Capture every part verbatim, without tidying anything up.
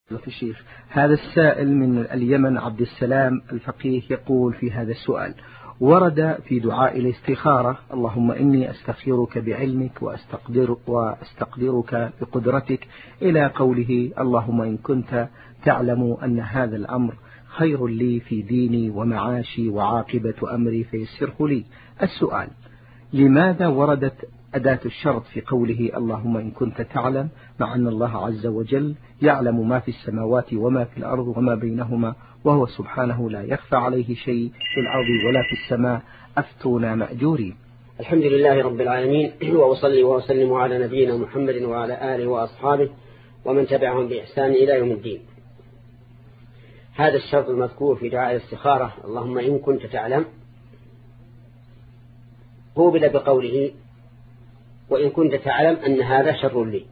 في الشيخ. هذا السائل من اليمن عبد السلام الفقيه يقول في هذا السؤال: ورد في دعاء الاستخارة: اللهم إني أستخيرك بعلمك وأستقدر وأستقدرك بقدرتك، إلى قوله: اللهم إن كنت تعلم أن هذا الأمر خير لي في ديني ومعاشي وعاقبة أمري فيسره لي. السؤال: لماذا وردت أداة الشرط في قوله اللهم إن كنت تعلم، مع أن الله عز وجل يعلم ما في السماوات وما في الأرض وما بينهما، وهو سبحانه لا يخفى عليه شيء في الأرض ولا في السماء؟ أفتونا مأجورين. الحمد لله رب العالمين، وأصلي وأسلم على نبينا محمد وعلى آله وأصحابه ومن تبعهم بإحسان إلى يوم الدين. هذا الشرط المذكور في دعاء الاستخارة اللهم إن كنت تعلم قوبل بقوله وإن كنت تعلم أن هذا شر لي،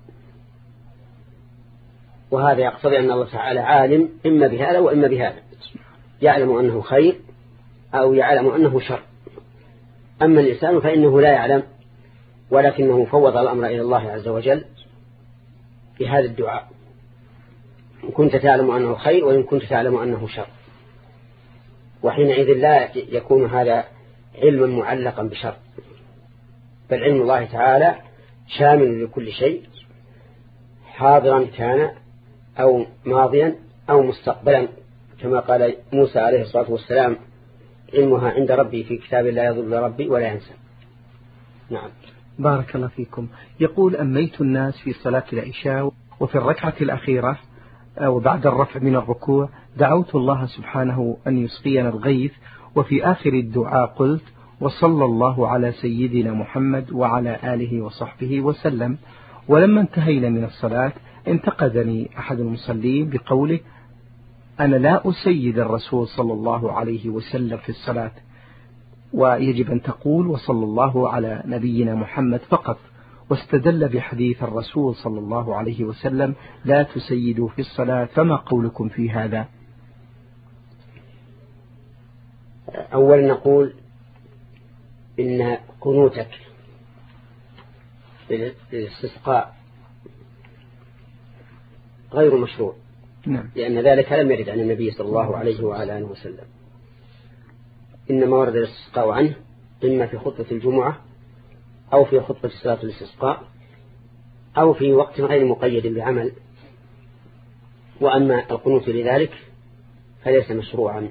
وهذا يقتضي أن الله تعالى عالم إما بهذا وإما بهذا، يعلم أنه خير أو يعلم أنه شر. أما الإنسان فإنه لا يعلم، ولكنه فوض الأمر إلى الله عز وجل بهذا الدعاء: إن كنت تعلم أنه خير وإن كنت تعلم أنه شر. وحينئذ لا يكون هذا علما معلقا بشر، بل علم الله تعالى شامل لكل شيء، حاضرا كان أو ماضيا أو مستقبلا، كما قال موسى عليه الصلاة والسلام: علمها عند ربي في كتاب لا يضل ربي ولا ينسى. نعم. بارك الله فيكم. يقول: أميت الناس في صلاة العشاء وفي الركعة الأخيرة وبعد الرفع من الركوع دعوت الله سبحانه أن يسقينا الغيث، وفي آخر الدعاء قلت: وصلى الله على سيدنا محمد وعلى آله وصحبه وسلم. ولما انتهينا من الصلاة انتقدني أحد المصلين بقوله: أنا لا أسيد الرسول صلى الله عليه وسلم في الصلاة، ويجب أن تقول وصلى الله على نبينا محمد فقط، واستدل بحديث الرسول صلى الله عليه وسلم: لا تسيدوا في الصلاة. فما قولكم في هذا؟ أولا نقول إن قنوتك للاستسقاء غير مشروع، نعم. لأن ذلك لم يرد عن النبي صلى الله عليه وعلى آله وسلم، إنما ورد الاستسقاء عنه إما في خطبة الجمعة أو في خطبة صلاة الاستسقاء أو في وقت غير مقيد بعمل. وأما القنوت لذلك فليس مشروعا.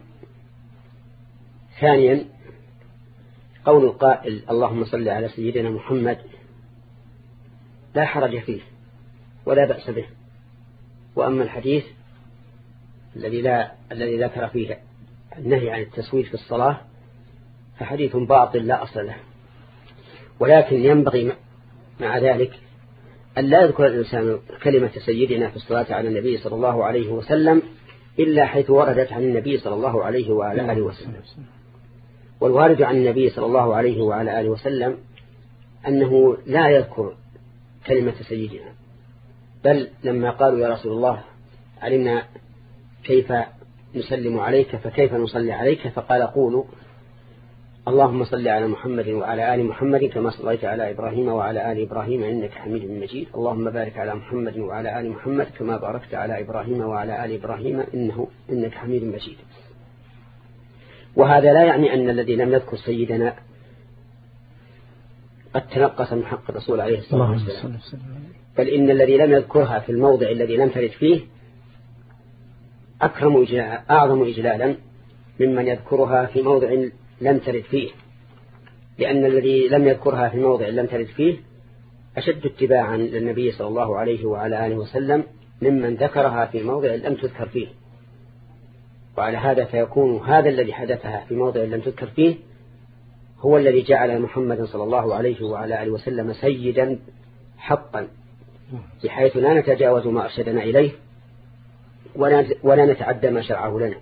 ثانيا، قول القائل اللهم صل على سيدنا محمد لا حرج فيه ولا بأس به. وأما الحديث الذي لا الذي ذكر فيه النهي عن التسويد في الصلاة فحديث باطل لا أصل له. ولكن ينبغي مع ذلك أن لا يذكر الإنسان كلمة سيدنا في الصلاة على النبي صلى الله عليه وسلم إلا حيث وردت عن النبي صلى الله عليه وعلى آله وسلم. والوارد عن النبي صلى الله عليه وعلى آله وسلم أنه لا يذكر كلمة سيدنا، بل لما قالوا يا رسول الله علمنا كيف نسلم عليك فكيف نصلي عليك، فقال قولوا اللهم صل على محمد وعلى آل محمد كما صليت على إبراهيم وعلى آل إبراهيم إنك حميد مجيد، اللهم بارك على محمد وعلى آل محمد كما باركت على إبراهيم وعلى آل إبراهيم إنه إنك حميد مجيد. وهذا لا يعني أن الذي لم يذكر سيدنا قد تنقص من حق الرسول عليه الصلاة والسلام، بل إن الذي لم يذكرها في الموضع الذي لم ترد فيه أكرم إجلالا أعظم إجلالا ممن يذكرها في موضع لم ترد فيه، لأن الذي لم يذكرها في موضع لم ترد فيه أشد اتباعا للنبي صلى الله عليه وعلى آله وسلم ممن ذكرها في موضع لم تذكر فيه. وعلى هذا فيكون هذا الذي حدثها في موضع لم تذكر فيه هو الذي جعل محمد صلى الله عليه وعلى آله وسلم سيدا حقا، بحيث لا نتجاوز ما أرشدنا إليه ولا نتعدى ما شرعه لنا.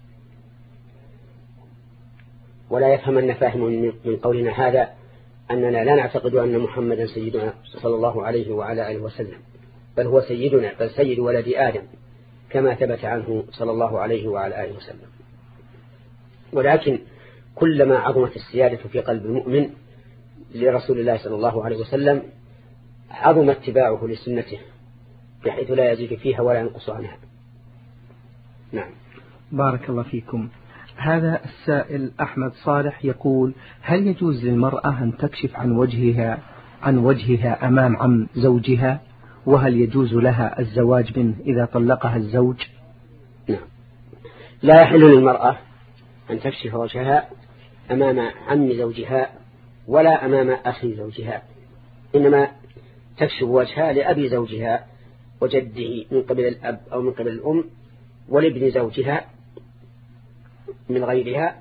ولا يفهمن فاهم من قولنا هذا أننا لا نعتقد أن محمدا سيدنا صلى الله عليه وعلى آله وسلم، بل هو سيدنا، بل سيد ولد آدم كما ثبت عنه صلى الله عليه وعلى آله وسلم. ولكن كلما عظمت السيادة في قلب المؤمن لرسول الله صلى الله عليه وسلم عظم اتباعه لسنته، بحيث لا يزيد فيها ولا ينقص عنها. نعم. بارك الله فيكم. هذا السائل أحمد صالح يقول: هل يجوز للمرأة أن تكشف عن وجهها عن وجهها أمام عم زوجها؟ وهل يجوز لها الزواج منه إذا طلقها الزوج؟ نعم. لا يحل للمرأة أن تكشف وجهها أمام عم زوجها ولا أمام أخي زوجها، إنما تكشف وجهها لأبي زوجها وجده من قبل الأب أو من قبل الأم، ولابن زوجها من غيرها،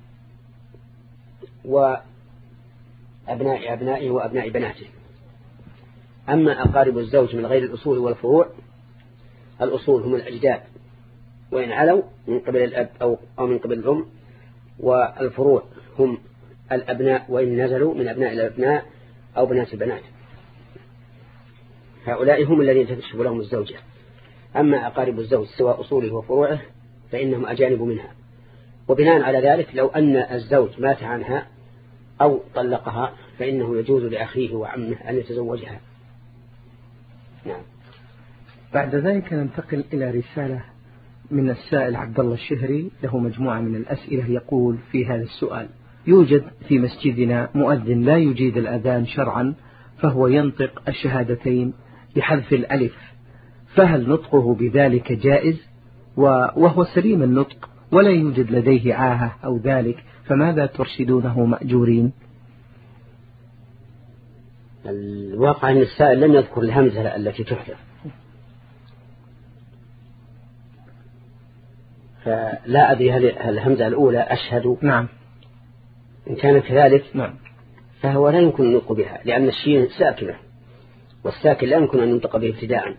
وأبناء أبنائه وأبناء بناته. أما أقارب الزوج من غير الأصول والفروع، الأصول هم الأجداد وإن علوا من قبل الأب أو, أو من قبل الأم، والفروع هم الأبناء وإن نزلوا من أبناء الأبناء أو بنات البنات. هؤلاء هم الذين تكشف لهم الزوجة. أما أقارب الزوج سواء أصوله وفروعه فإنهم أجانب منها، وبناء على ذلك لو أن الزوج مات عنها أو طلقها فإنه يجوز لأخيه وعمه أن يتزوجها. نعم. بعد ذلك ننتقل إلى رسالة من السائل عبد الله الشهري، له مجموعة من الأسئلة. يقول في هذا السؤال: يوجد في مسجدنا مؤذن لا يجيد الأذان شرعا، فهو ينطق الشهادتين بحذف الألف، فهل نطقه بذلك جائز؟ وهو سليم النطق ولا يوجد لديه عاهة أو ذلك، فماذا ترشدونه مأجورين؟ الواقع أن السائل لم يذكر الهمزة التي تحذف، فلا أدري هل الهمزة الأولى أشهد. نعم. إن كان كذلك نعم فهو لا يمكن النطق بها، لأن الشين ساكنة، والساكن لا يمكن أن ينطق به ابتداء.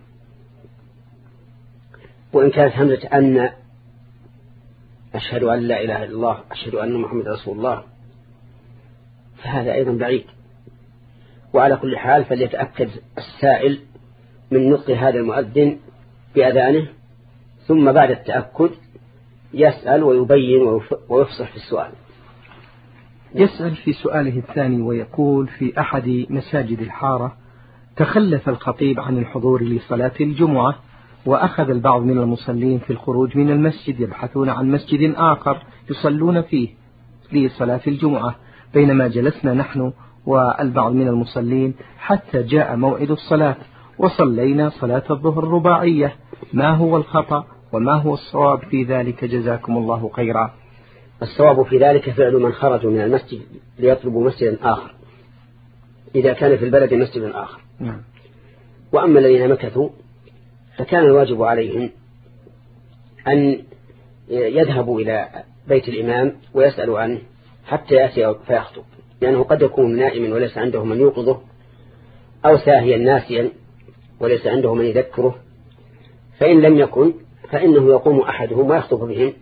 وإن كانت همزة أن أشهد أن لا إله إلا الله أشهد أن محمد رسول الله فهذا أيضا بعيد. وعلى كل حال فليتأكد السائل من نطق هذا المؤذن بأذانه، ثم بعد التأكد يسأل ويبين ويفصح في السؤال. يسأل في سؤاله الثاني ويقول: في أحد مساجد الحارة تخلف الخطيب عن الحضور لصلاة الجمعة، وأخذ البعض من المصلين في الخروج من المسجد يبحثون عن مسجد آخر يصلون فيه لصلاة الجمعة، بينما جلسنا نحن والبعض من المصلين حتى جاء موعد الصلاة وصلينا صلاة الظهر الرباعية. ما هو الخطأ وما هو الصواب في ذلك؟ جزاكم الله خيرا. الصواب في ذلك فعل من خرجوا من المسجد ليطلبوا مسجدا آخر إذا كان في البلد مسجد آخر. نعم. وأما الذين مكثوا فكان الواجب عليهم أن يذهبوا إلى بيت الإمام ويسألوا عنه حتى يأتي فيخطب، لأنه قد يكون نائما وليس عنده من يوقظه، أو ساهيا ناسيا وليس عنده من يذكره، فإن لم يكن فإنه يقوم أحدهم ويخطب بهم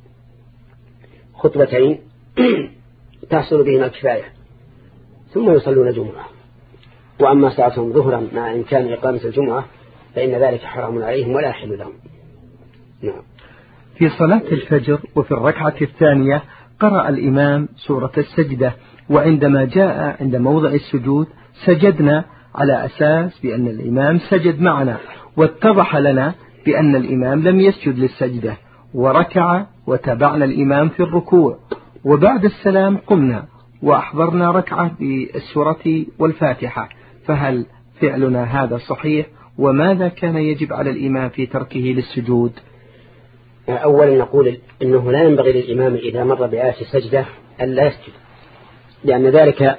خطبتين تحصل بهما الكفاية ثم يصلون الجمعة. وأما صلاتهم ظهرا مع إمكان إقامة الجمعة فإن ذلك حرام عليهم ولا يحل لهم. نعم. في صلاة الفجر وفي الركعة الثانية قرأ الإمام سورة السجدة، وعندما جاء عند موضع السجود سجدنا على أساس بأن الإمام سجد معنا، واتضح لنا بأن الإمام لم يسجد للسجدة وركع وتابعنا الإمام في الركوع، وبعد السلام قمنا وأحضرنا ركعة بالسورة والفاتحة، فهل فعلنا هذا صحيح؟ وماذا كان يجب على الإمام في تركه للسجود؟ أولا نقول إنه لا ينبغي للإمام إذا مر بآية السجدة أن لا يسجد، لأن ذلك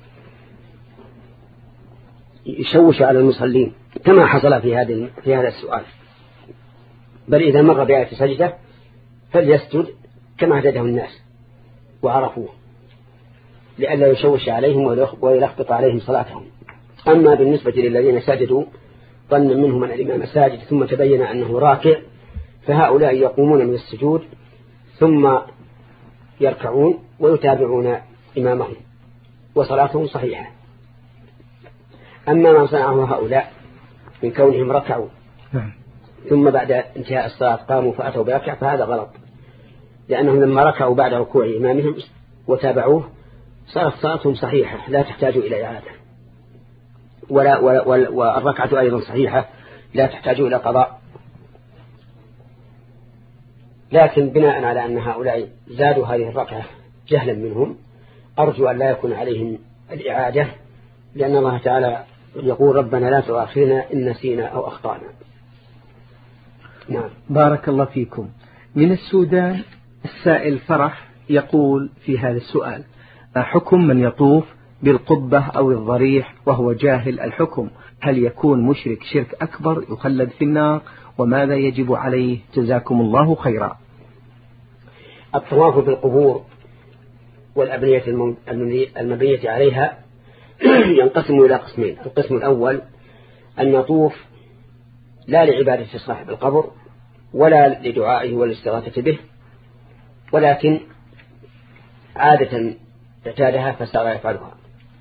يشوش على المصلين كما حصل في هذا في هذا السؤال. بل إذا مر بآية السجدة فليسجد كما اعتاده الناس وعرفوه، لئلا يشوش عليهم ويلخبط عليهم صلاتهم. أما بالنسبة للذين سجدوا ظنا منهم أن الإمام ساجد ثم تبين أنه راكع، فهؤلاء يقومون من السجود ثم يركعون ويتابعون إمامهم وصلاتهم صحيحة. أما ما صنعه هؤلاء من كونهم ركعوا ثم بعد انتهاء الصلاة قاموا فأتوا بركع فهذا غلط، لأنهم لما ركعوا بعد ركوع إمامهم وتابعوه صارت صلاتهم صحيحة لا تحتاج إلى إعادة، ولا ولا والركعة أيضا صحيحة لا تحتاج إلى قضاء. لكن بناء على أن هؤلاء زادوا هذه الركعة جهلا منهم أرجو أن لا يكون عليهم الإعادة، لأن الله تعالى يقول ربنا لا تؤاخذنا إن نسينا أو أخطأنا. نعم. بارك الله فيكم. من السودان السائل فرح يقول في هذا السؤال: ما حكم من يطوف بالقبة أو الضريح وهو جاهل الحكم؟ هل يكون مشرك شرك أكبر يخلد في النار؟ وماذا يجب عليه؟ جزاكم الله خيرا. الطواف بالقبور والأبنية المبنية عليها ينقسم إلى قسمين. القسم الأول أن يطوف لا لعبادة صاحب القبر ولا لدعائه والاستغاثة به، ولكن عادة اعتادها فصار يفعلها،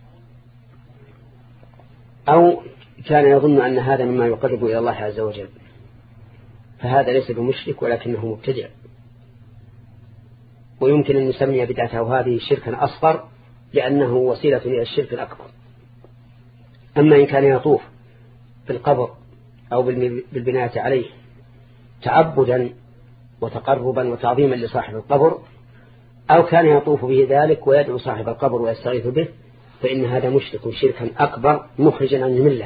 أو كان يظن أن هذا مما يقرب إلى الله عز وجل، فهذا ليس بمشرك ولكنه مبتدع، ويمكن أن نسمي بدعته هذه شركا أصغر لأنه وسيلة إلى الشرك الأكبر. أما إن كان يطوف بالقبر أو بالبناء عليه تعبدا وتقربا وتعظيما لصاحب القبر، أو كان يطوف به ذلك ويدعو صاحب القبر ويستغيث به، فإن هذا مشرك شركا أكبر مخرجا عن الملة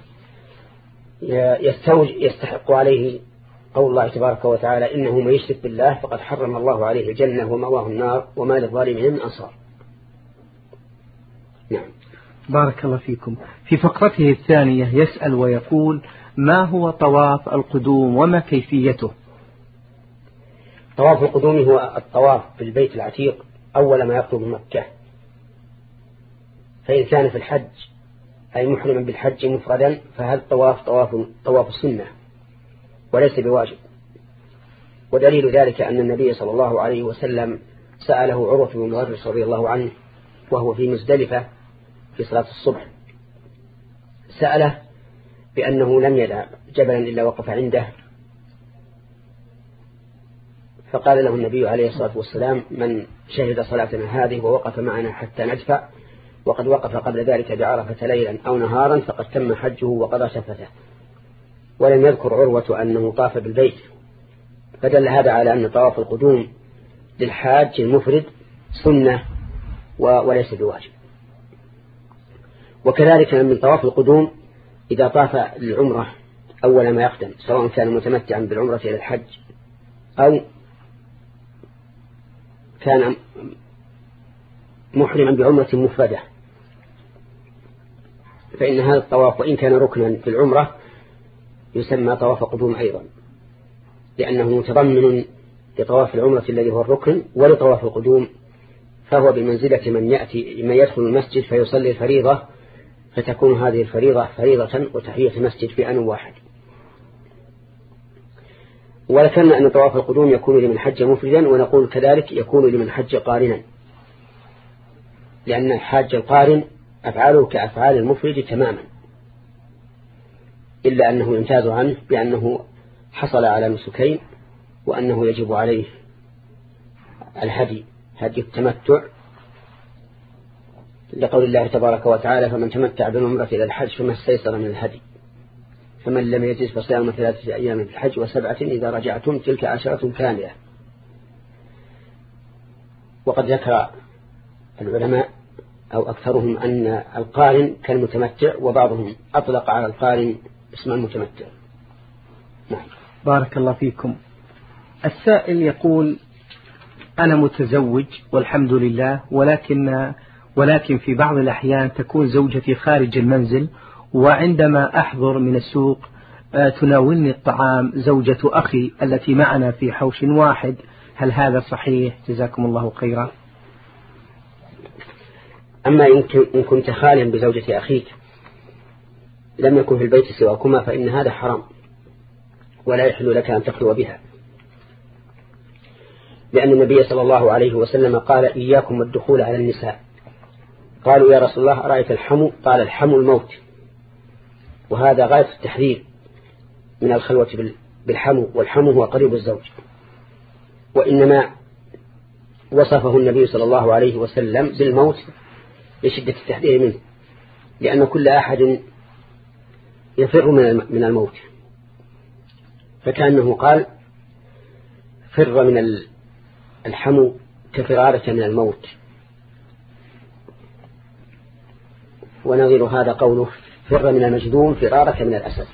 يستحق عليه قول الله تبارك وتعالى: إنه من يشرك بالله فقد حرم الله عليه الجنة ومأواه النار وما للظالمين من أنصار. نعم. بارك الله فيكم. في فقرته الثانية يسأل ويقول: ما هو طواف القدوم وما كيفيته؟ طواف القدوم هو الطواف بالبيت العتيق أول ما يقدم مكة، فإن كان في الحج أي محرما بالحج مفردا فهذا الطواف طواف طواف السنة وليس بواجب. ودليل ذلك أن النبي صلى الله عليه وسلم سأله عروة بن المغرس رضي الله عنه وهو في مزدلفة في صلاة الصبح، سأله بأنه لم يدع جبلا إلا وقف عنده، فقال له النبي عليه الصلاة والسلام: من شهد صلاتنا هذه ووقف معنا حتى ندفع وقد وقف قبل ذلك بعرفة ليلا أو نهارا فقد تم حجه وقضى شفته. ولم يذكر عروة أنه طاف بالبيت، فدل هذا على أن طواف القدوم للحاج المفرد سنة وليس بواجب. وكذلك من طواف القدوم إذا طاف للعمرة أول ما يقدم، سواء كان متمتعا بالعمرة إلى الحج أو كان محرما بعمرة مفردة، فإن هذا الطواف وإن كان ركنا في العمرة يسمى طواف قدوم أيضا، لأنه متضمن لطواف العمرة الذي هو الركن ولطواف القدوم، فهو بمنزلة من يأتي من يدخل المسجد فيصلي الفريضة فتكون هذه الفريضة فريضة وتحية المسجد في آن واحد. ولكن أن طواف القدوم يكون لمن حج مفردا، ونقول كذلك يكون لمن حج قارنا، لأن الحاج القارن أفعاله كأفعال المفرد تماما، إلا أنه يمتاز عنه بأنه حصل على نسكين، وأنه يجب عليه الهدي هدي التمتع، لقول الله تبارك وتعالى: فمن تمتع بالعمرة إلى الحج فما استيسر من الهدي، فمن لم يجد فصيام ثلاثة أيام في الحج وسبعة إذا رجعتم تلك عشرة كاملة. وقد ذكر العلماء أو أكثرهم أن القارن كالمتمتع، وبعضهم أطلق على القارن اسم المتمتع. نعم. بارك الله فيكم. السائل يقول: أنا متزوج والحمد لله، ولكن ولكن في بعض الأحيان تكون زوجتي خارج المنزل، وعندما أحضر من السوق تناولني الطعام زوجة أخي التي معنا في حوش واحد، هل هذا صحيح؟ جزاكم الله خيرا. أما إن كنت خاليا بزوجة أخيك لم يكن في البيت سواكما فإن هذا حرام، ولا يحل لك أن تخلو بها، لأن النبي صلى الله عليه وسلم قال: إياكم والدخول على النساء. قالوا: يا رسول الله أرأيت الحمو؟ قال: الحمو الموت. وهذا غاية التحذير من الخلوة بالحمو، والحمو هو قريب الزوج، وإنما وصفه النبي صلى الله عليه وسلم بالموت لشدة التحذير منه، لأن كل أحد يفر من الموت، فكأنه قال: فر من الحمو كفرارك من الموت. ونظير هذا قوله فر من المجذوم فرارك من الأسد.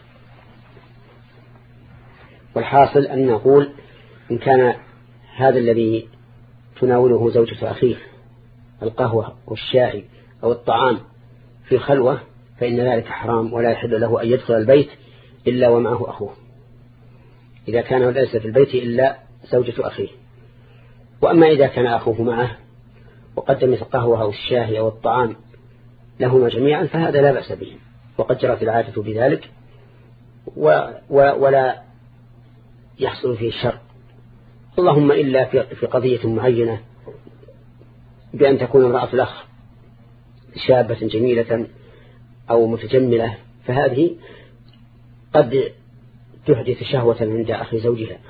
والحاصل أن نقول إن كان هذا الذي تناوله زوجة أخيه القهوة والشاي أو الطعام في خلوة فإن ذلك حرام، ولا يحل له أن يدخل البيت إلا ومعه أخوه، إذا كان ليس في البيت إلا زوجة أخيه. وأما إذا كان أخوه معه وقدمت القهوة أو الشاي أو الطعام لهما جميعا فهذا لا بأس به، وقد جرت العادة بذلك و و ولا يحصل فيه الشر، اللهم إلا في قضية معينة بأن تكون امرأة الأخ شابة جميلة أو متجملة، فهذه قد تحدث شهوة عند أخي زوجها،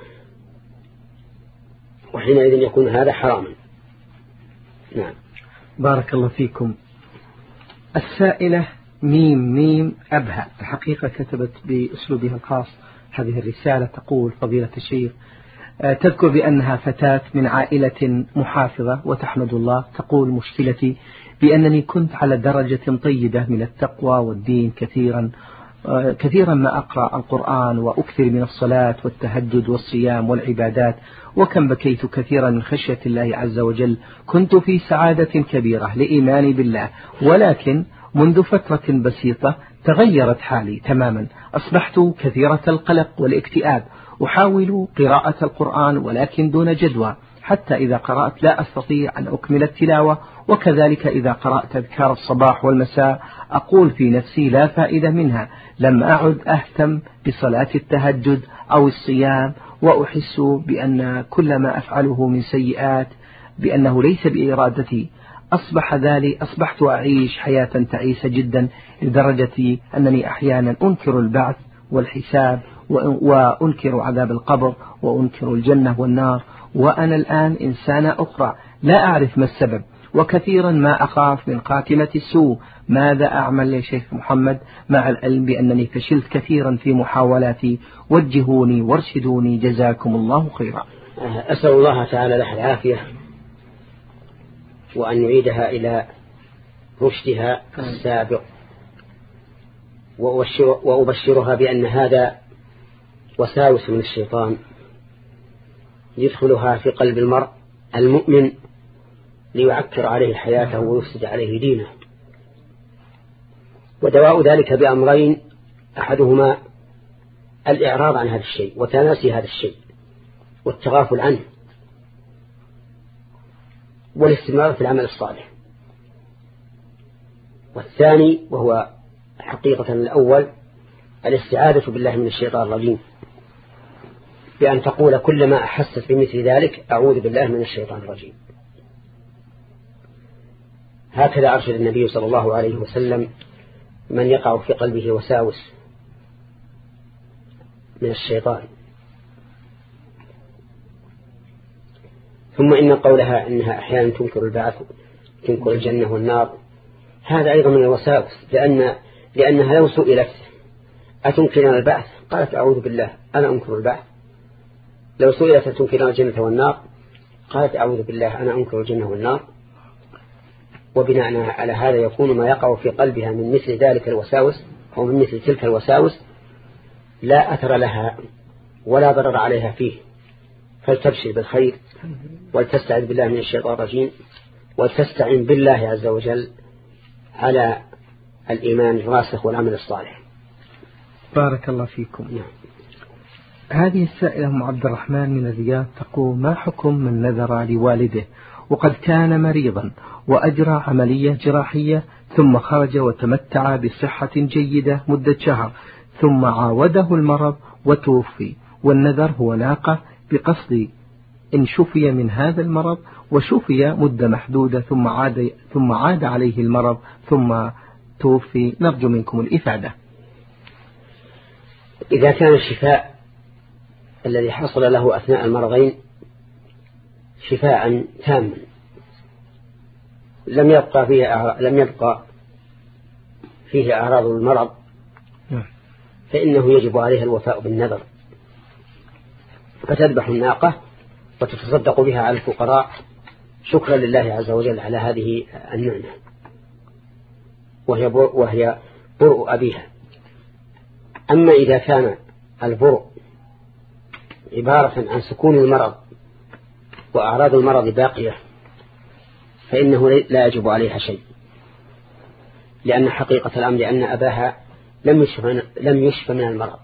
وحينئذ يكون هذا حراما. نعم. بارك الله فيكم. السائلة ميم ميم أبها الحقيقة كتبت بأسلوبها الخاص هذه الرسالة، تقول فضيلة الشيخ تذكر بأنها فتاة من عائلة محافظة وتحمد الله، تقول مشكلتي بأنني كنت على درجة طيبة من التقوى والدين كثيرا كثيرا ما أقرأ القرآن وأكثر من الصلاة والتهجد والصيام والعبادات، وكم بكيت كثيرا من خشية الله عز وجل، كنت في سعادة كبيرة لإيماني بالله، ولكن منذ فترة بسيطة تغيرت حالي تماما، أصبحت كثيرة القلق والاكتئاب، أحاول قراءة القرآن ولكن دون جدوى، حتى إذا قرأت لا أستطيع أن أكمل التلاوة، وكذلك إذا قرأت أذكار الصباح والمساء أقول في نفسي لا فائدة منها، لم أعد أهتم بصلاة التهجد أو الصيام، وأحس بأن كل ما أفعله من سيئات بأنه ليس بإرادتي. أصبح ذلك أصبحت أعيش حياة تعيسة جدا لدرجة أنني أحيانا أنكر البعث والحساب وأنكر عذاب القبر وأنكر الجنة والنار، وأنا الآن إنسانة أخرى لا أعرف ما السبب، وكثيرا ما أخاف من خاتمة السوء. ماذا أعمل يا شيخ محمد مع العلم بأنني فشلت كثيرا في محاولاتي؟ وجهوني وارشدوني جزاكم الله خيرا. أسأل الله تعالى لها العافية وأن يعيدها إلى رشدها السابق، وأبشرها بأن هذا وساوس من الشيطان يدخلها في قلب المرء المؤمن ليعكر عليه حياته ويفسد عليه دينه. ودواء ذلك بأمرين، أحدهما الإعراض عن هذا الشيء وتناسي هذا الشيء والتغافل عنه، والاستمرار في العمل الصالح. والثاني وهو حقيقة الأول الاستعاذة بالله من الشيطان الرجيم، بأن تقول كلما أحست بمثل ذلك أعوذ بالله من الشيطان الرجيم. هكذا أرشد النبي صلى الله عليه وسلم من يقع في قلبه وساوس من الشيطان. ثم إن قولها إنها أحيانا تنكر البعث تنكر الجنة والنار، هذا أيضا من الوساوس، لأن لأنها لو سئلت أتنكرون البعث قالت أعوذ بالله أنا أنكر البعث، لو سئلت أتنكرون الجنة والنار قالت أعوذ بالله أنا أنكر الجنة والنار. وبناء على هذا يكون ما يقع في قلبها من مثل ذلك الوساوس أو من مثل تلك الوساوس لا أثر لها ولا ضرر عليها فيه، فلتبشر بالخير ولتستعذ بالله من الشيطان الرجيم ولتستعين بالله عز وجل على الإيمان الراسخ والعمل الصالح. بارك الله فيكم. نعم. هذه السائلة أم عبد الرحمن من الرياض تقول ما حكم من نذر لوالده وقد كان مريضا وأجرى عملية جراحية ثم خرج وتمتع بصحة جيدة مدة شهر ثم عاوده المرض وتوفي، والنذر هو ناقة بقصد إن شفي من هذا المرض وشفي مدة محدودة ثم عاد ثم عاد عليه المرض ثم توفي، نرجو منكم الإفادة. إذا كان الشفاء الذي حصل له أثناء المرضين شفاء تاما لم يبقى فيه لم يبقى فيه أعراض المرض فإنه يجب عليها الوفاء بالنذر، فتذبح الناقة وتتصدق بها على الفقراء شكرا لله عز وجل على هذه النعمة، وهي وهي برء أبيها. أما إذا كان البرء عبارة عن سكون المرض وأعراض المرض باقية فإنه لا يجب عليها شيء، لأن حقيقة الأمر أن أباها لم يشفى لم يشفى من المرض،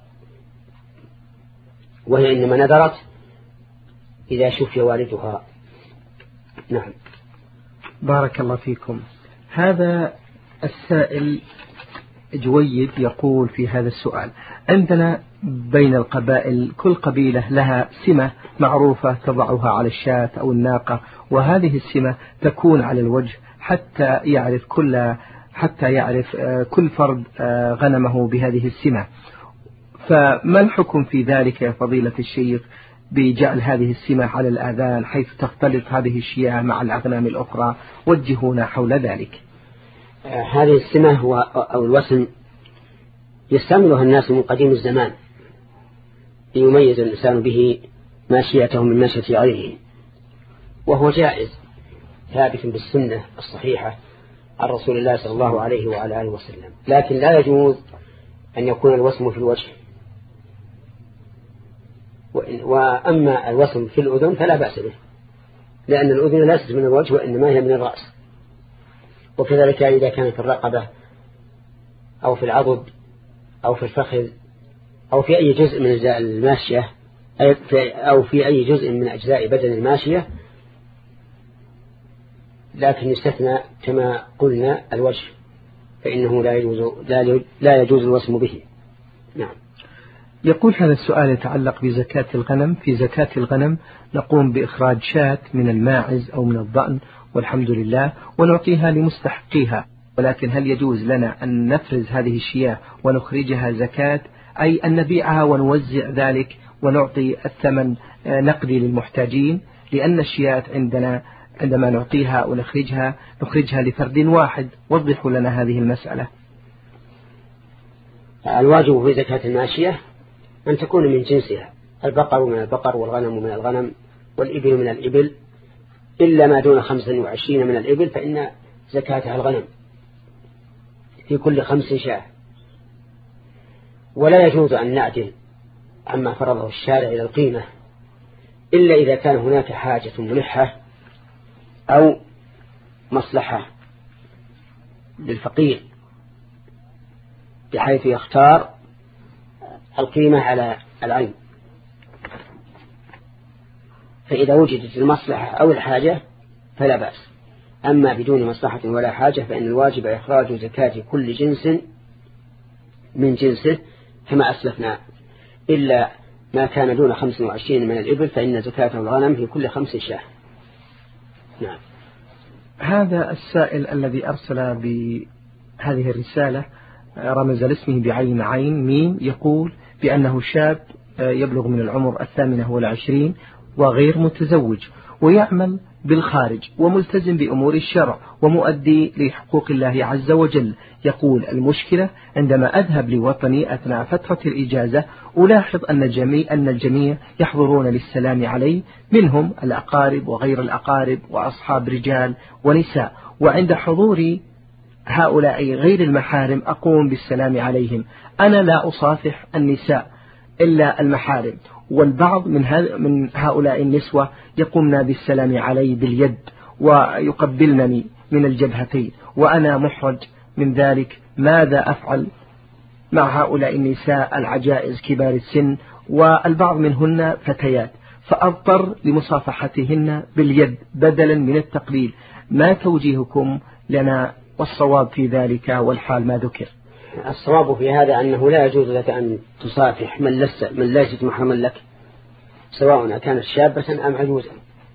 وهي إنما نذرت إذا شفي والدها. نعم. بارك الله فيكم. هذا السائل جويد يقول في هذا السؤال: عندنا بين القبائل كل قبيلة لها سمة معروفة تضعها على الشاة أو الناقة، وهذه السمة تكون على الوجه حتى يعرف كل حتى يعرف كل فرد غنمه بهذه السمة. فما الحكم في ذلك يا فضيلة الشيخ بجعل هذه السمة على الآذان حيث تختلط هذه الشياه مع الأغنام الأخرى؟ وجهونا حول ذلك. هذه السمة هو أو الوسم يستعملها الناس من قديم الزمان ليميز الإنسان به ماشيته من ماشية غيره، وهو جائز ثابت بالسنة الصحيحة عن رسول الله صلى الله عليه وعلى آله وسلم، لكن لا يجوز أن يكون الوسم في الوجه، وأما الوسم في الأذن فلا بأس به، لأن الأذن ليست من الوجه وإنما هي من الرأس. وكذلك إذا كانت في الرقبة أو في العضد أو في الفخذ أو في أي جزء من أجزاء الماشية أو في أي جزء من أجزاء بدن الماشية، لكن يستثنى كما قلنا الوجه، فإنه لا يجوز لا يجوز الوسم به. نعم. يقول هذا السؤال يتعلق بزكاة الغنم. في زكاة الغنم نقوم بإخراج شاة من الماعز أو من الضأن والحمد لله ونعطيها لمستحقيها، ولكن هل يجوز لنا أن نفرز هذه الشياه ونخرجها زكاة، أي أن نبيعها ونوزع ذلك ونعطي الثمن نقدي للمحتاجين؟ لأن الشياه عندنا عندما نعطيها ونخرجها نخرجها لفرد واحد. وضحوا لنا هذه المسألة. الواجب في زكاة الماشية أن تكون من جنسها، البقر من البقر والغنم من الغنم والإبل من الإبل، إلا ما دون خمسة وعشرين من الإبل فإن زكاتها الغنم في كل خمس شاة. ولا يجوز أن نعدل عما فرضه الشارع إلى القيمة إلا إذا كان هناك حاجة ملحة أو مصلحة للفقير بحيث يختار القيمة على العين، فإذا وجدت المصلحة أو الحاجة فلا بأس. أما بدون مصلحة ولا حاجة فإن الواجب إخراج زكاة كل جنس من جنسه كما أسلفنا، إلا ما كان دون خمس وعشرين من الإبل فإن زكاة الغنم في كل خمس شاة. نعم. هذا السائل الذي أرسل بهذه الرسالة رمز لاسمه بعين عين ميم، يقول بأنه شاب يبلغ من العمر الثامنة والعشرين وغير متزوج ويعمل بالخارج وملتزم بأمور الشرع ومؤدي لحقوق الله عز وجل. يقول المشكلة عندما أذهب لوطني أثناء فترة الإجازة ألاحظ أن الجميع, أن الجميع يحضرون للسلام عليه، منهم الأقارب وغير الأقارب وأصحاب رجال ونساء، وعند حضوري هؤلاء غير المحارم أقوم بالسلام عليهم. أنا لا أصافح النساء إلا المحارم، والبعض من, من هؤلاء النسوة يقومن بالسلام علي باليد ويقبلنني من الجبهتين وأنا محرج من ذلك. ماذا أفعل مع هؤلاء النساء العجائز كبار السن والبعض منهن فتيات، فأضطر لمصافحتهن باليد بدلا من التقبيل؟ ما توجيهكم لنا والصواب في ذلك والحال ما ذكر؟ الصواب في هذا أنه لا يجوز لك أن تصافح من لست من ليست محرما لك، سواء كانت شابة أم عجوزا،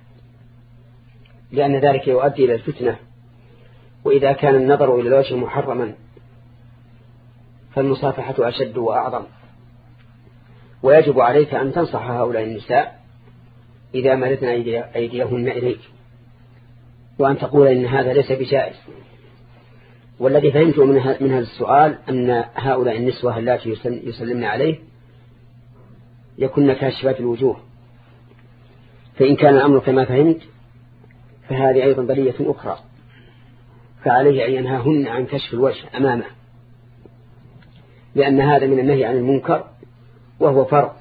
لأن ذلك يؤدي إلى الفتنة. وإذا كان النظر إلى الوجه محرما فالمصافحة أشد وأعظم، ويجب عليك أن تنصح هؤلاء النساء إذا مددن أيديهن إليك، وأن تقول إن هذا ليس بجائز. والذي فهمته من هذا السؤال أن هؤلاء النسوة التي يسلمن عليه يكن كاشفات الوجوه، فإن كان الأمر كما فهمت فهذه أيضا بلية أخرى، فعليه أن ينهاهن عن كشف الوجه أمامه، لأن هذا من النهي عن المنكر وهو فرض.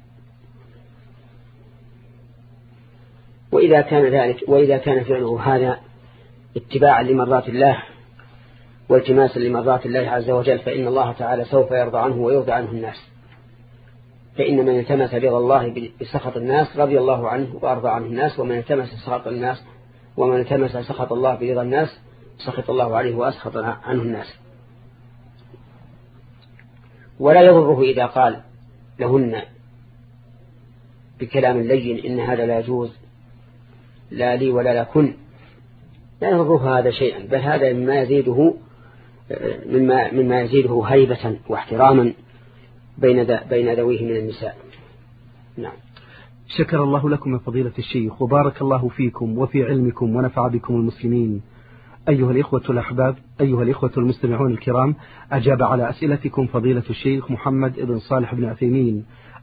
وإذا كان ذلك وإذا كان فعله هذا اتباعا لمرضات الله والتماسا لمرضات الله عز وجل، فإن الله تعالى سوف يرضى عنه ويرضى عنه الناس. فإن من التمس رضا الله بسخط الناس رضي الله عنه وأرضى عنه الناس، ومن التمس سخط الناس ومن التمس سخط الله برضا الناس سخط الله عليه وأسخط عنه الناس. ولا يضره إذا قال لهن بكلام لين إن هذا لا يجوز، لا لي ولا لكن، لا يضره هذا شيئا، بل هذا مما يزيده مما مما يزيده هيبة واحتراما بين بين ذويه من النساء. نعم. شكر الله لكم يا فضيلة الشيخ، وبارك الله فيكم وفي علمكم ونفع بكم المسلمين. أيها الإخوة الأحباب، أيها الإخوة المستمعون الكرام، أجاب على أسئلتكم فضيلة الشيخ محمد بن صالح بن عثيمين